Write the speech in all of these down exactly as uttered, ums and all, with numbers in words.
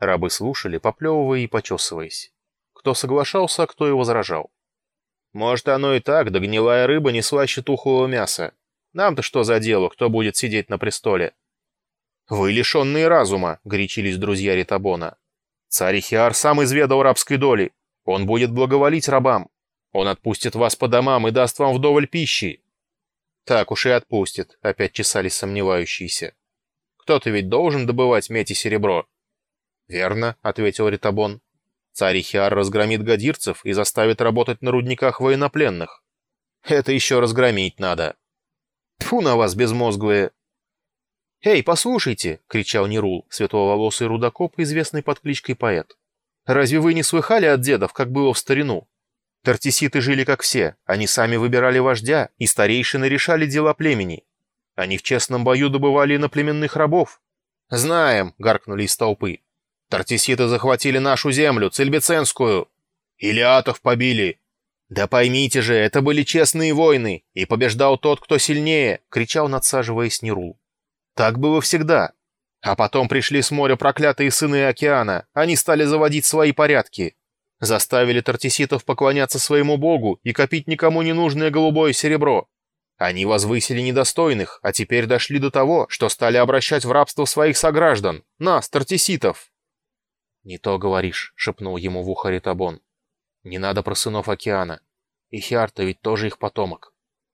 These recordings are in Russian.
Рабы слушали, поплевывая и почесываясь. Кто соглашался, а кто и возражал. «Может, оно и так, да гнилая рыба не слаще тухлого мяса. Нам-то что за дело, кто будет сидеть на престоле?» «Вы лишенные разума», — горячились друзья Ритабона. «Царь Ихиар сам изведал рабской доли. Он будет благоволить рабам. Он отпустит вас по домам и даст вам вдоволь пищи». «Так уж и отпустит», — опять чесались сомневающиеся. «Кто-то ведь должен добывать медь и серебро». «Верно», — ответил Ритабон. «Царь Ихиар разгромит гадирцев и заставит работать на рудниках военнопленных. Это еще разгромить надо. Тьфу на вас, безмозглые!» «Эй, послушайте!» — кричал Нерул, светловолосый рудокоп, известный под кличкой Поэт. «Разве вы не слыхали от дедов, как было в старину? Тартиситы жили как все, они сами выбирали вождя, и старейшины решали дела племени. Они в честном бою добывали иноплеменных рабов». «Знаем!» — гаркнули из толпы. «Тартиситы захватили нашу землю, Цельбеценскую! Илиатов побили!» «Да поймите же, это были честные войны, и побеждал тот, кто сильнее!» — кричал, надсаживаясь Нерул. «Так было всегда. А потом пришли с моря проклятые сыны океана, они стали заводить свои порядки. Заставили тартиситов поклоняться своему богу и копить никому не нужное голубое серебро. Они возвысили недостойных, а теперь дошли до того, что стали обращать в рабство своих сограждан, нас, тартиситов». «Не то говоришь», — шепнул ему в ухо Ритабон. «Не надо про сынов океана. Ихиар-то ведь тоже их потомок».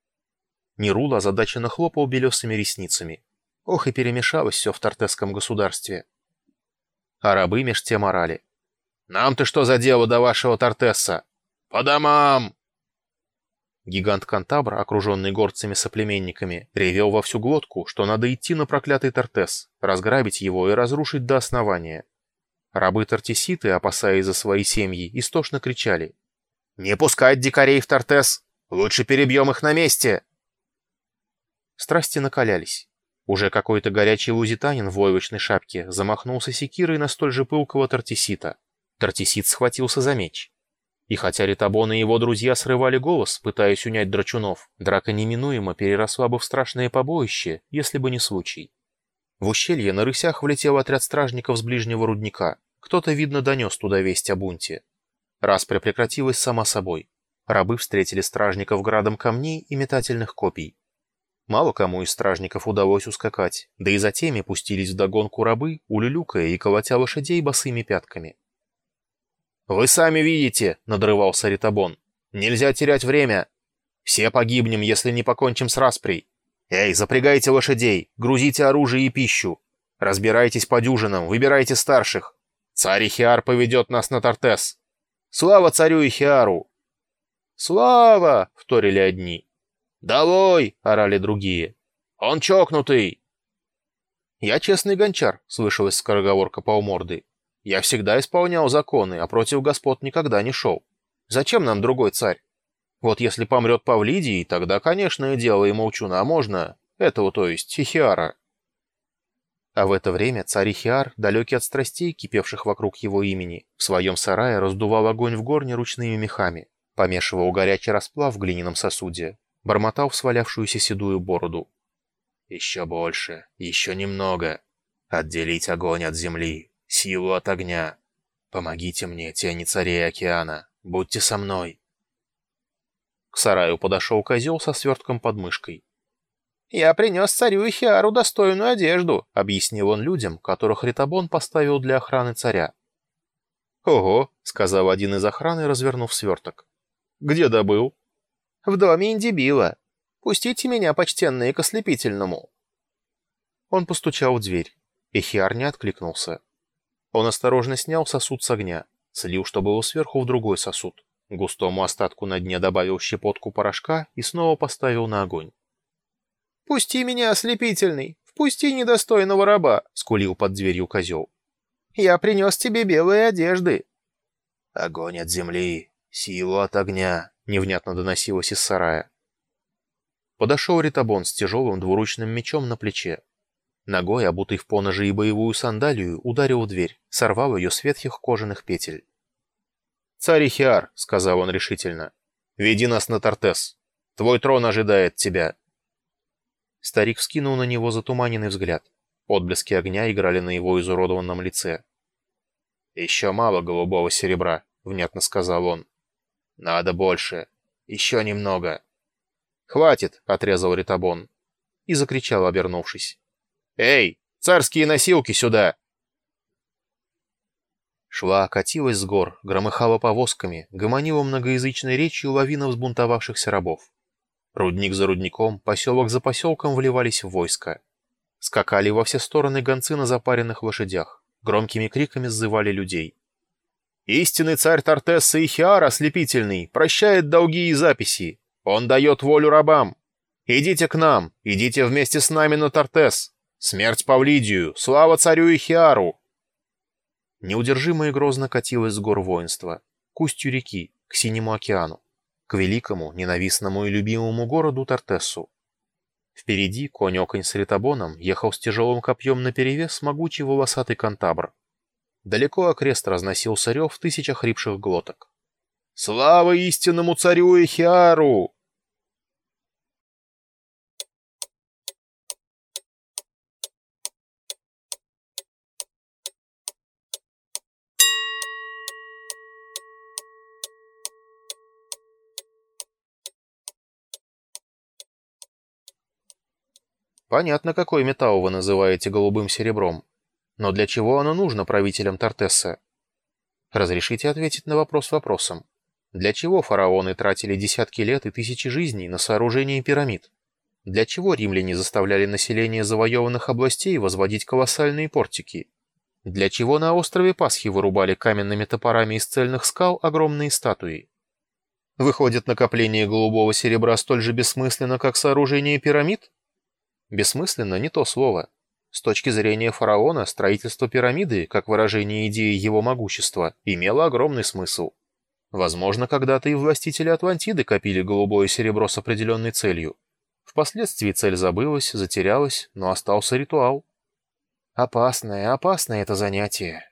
Нерул озадаченно хлопал белесыми ресницами. Ох, и перемешалось все в тартесском государстве. А рабы меж тем орали. «Нам-то что за дело до вашего Тартесса? По домам!» Гигант Кантабр, окруженный горцами-соплеменниками, ревел во всю глотку, что надо идти на проклятый Тартесс, разграбить его и разрушить до основания. Рабы-тартиситы, опасаясь за свои семьи, истошно кричали. «Не пускать дикарей в Тартесс! Лучше перебьем их на месте!» Страсти накалялись. Уже какой-то горячий лузитанин в войлочной шапке замахнулся секирой на столь же пылкого тартисита. Тартисит схватился за меч. И хотя Ритабон и его друзья срывали голос, пытаясь унять драчунов, драка неминуемо переросла бы в страшное побоище, если бы не случай. В ущелье на рысях влетел отряд стражников с ближнего рудника. Кто-то, видно, донес туда весть о бунте. Распря прекратилась сама собой. Рабы встретили стражников градом камней и метательных копий. Мало кому из стражников удалось ускакать, да и за теми пустились вдогонку рабы, улюлюкая и колотя лошадей босыми пятками. «Вы сами видите», — надрывался Ритабон, — «нельзя терять время. Все погибнем, если не покончим с распрей. Эй, запрягайте лошадей, грузите оружие и пищу. Разбирайтесь по дюжинам, выбирайте старших. Царь Ихиар поведет нас на Тартесс. Слава царю Ихиару!» «Слава!» — вторили одни. «Долой!» — орали другие. «Он чокнутый!» «Я честный гончар», — слышалась скороговорка полморды. «Я всегда исполнял законы, а против господ никогда не шел. Зачем нам другой царь? Вот если помрет Павлидий, тогда, конечно, дело и молчуна можно, этого, то есть, Ихиара». А в это время царь Ихиар, далекий от страстей, кипевших вокруг его имени, в своем сарае раздувал огонь в горне ручными мехами, помешивал горячий расплав в глиняном сосуде, бормотал в свалявшуюся седую бороду. «Еще больше, еще немного. Отделить огонь от земли, силу от огня. Помогите мне, тени царей океана, будьте со мной». К сараю подошел козел со свертком под мышкой. «Я принес царю Ихиару достойную одежду», — объяснил он людям, которых Ритабон поставил для охраны царя. «Ого», — сказал один из охраны, развернув сверток. «Где добыл?» «В доме Индибила. Пустите меня, почтенные, к ослепительному». Он постучал в дверь. Ихиар не откликнулся. Он осторожно снял сосуд с огня, слил, что было сверху, в другой сосуд. Густому остатку на дне добавил щепотку порошка и снова поставил на огонь. «Пусти меня, ослепительный! Впусти недостойного раба!» — скулил под дверью козел. «Я принес тебе белые одежды». «Огонь от земли, силу от огня», — невнятно доносилось из сарая. Подошел Ритабон с тяжелым двуручным мечом на плече. Ногой, обутый в поножи и боевую сандалию, ударил в дверь, сорвал ее с ветхих кожаных петель. «Царь Ихиар», — сказал он решительно, — «веди нас на Тартесс. Твой трон ожидает тебя». Старик вскинул на него затуманенный взгляд. Отблески огня играли на его изуродованном лице. «Еще мало голубого серебра», — внятно сказал он. «Надо больше. Еще немного». «Хватит», — отрезал Ритабон и закричал, обернувшись. «Эй, царские носилки сюда!» Шла, катилась с гор, громыхала повозками, гомонила многоязычной речью лавина взбунтовавшихся рабов. Рудник за рудником, поселок за поселком вливались в войско. Скакали во все стороны гонцы на запаренных лошадях, громкими криками сзывали людей. «Истинный царь Тартесса и Хиар ослепительный прощает долги и записи. Он дает волю рабам. Идите к нам, идите вместе с нами на Тартесс. Смерть Павлидию, слава царю и Хиару!» Неудержимо и грозно катилось с гор воинство, к устью реки, к Синему океану, к великому, ненавистному и любимому городу Тартессу. Впереди конь-оконь с Ритабоном ехал с тяжелым копьем наперевес могучий волосатый кантабр. Далеко окрест разносился рев в тысячах хрипших глоток. «Слава истинному царю и Хиару!» Понятно, какой металл вы называете голубым серебром. Но для чего оно нужно правителям Тартесса? Разрешите ответить на вопрос вопросом. Для чего фараоны тратили десятки лет и тысячи жизней на сооружение пирамид? Для чего римляне заставляли население завоеванных областей возводить колоссальные портики? Для чего на острове Пасхи вырубали каменными топорами из цельных скал огромные статуи? Выходит, накопление голубого серебра столь же бессмысленно, как сооружение пирамид? Бессмысленно не то слово. С точки зрения фараона, строительство пирамиды, как выражение идеи его могущества, имело огромный смысл. Возможно, когда-то и властители Атлантиды копили голубое серебро с определенной целью. Впоследствии цель забылась, затерялась, но остался ритуал. Опасное, опасное это занятие.